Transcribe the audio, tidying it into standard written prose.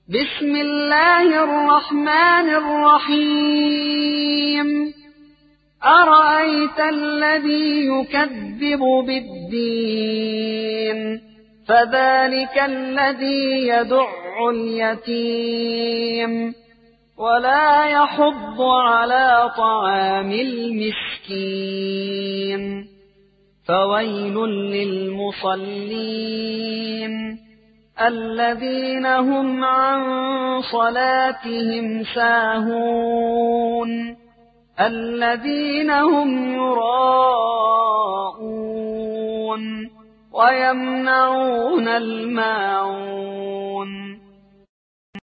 بسم الله الرحمن الرحيم أرأيت الذي يكذب بالدين فذلك الذي يدع اليتيم ولا يحض على طعام المسكين فويل للمصلين الذين هم عن صلاتهم ساهون الذين هم يراءون ويمنعون الماعون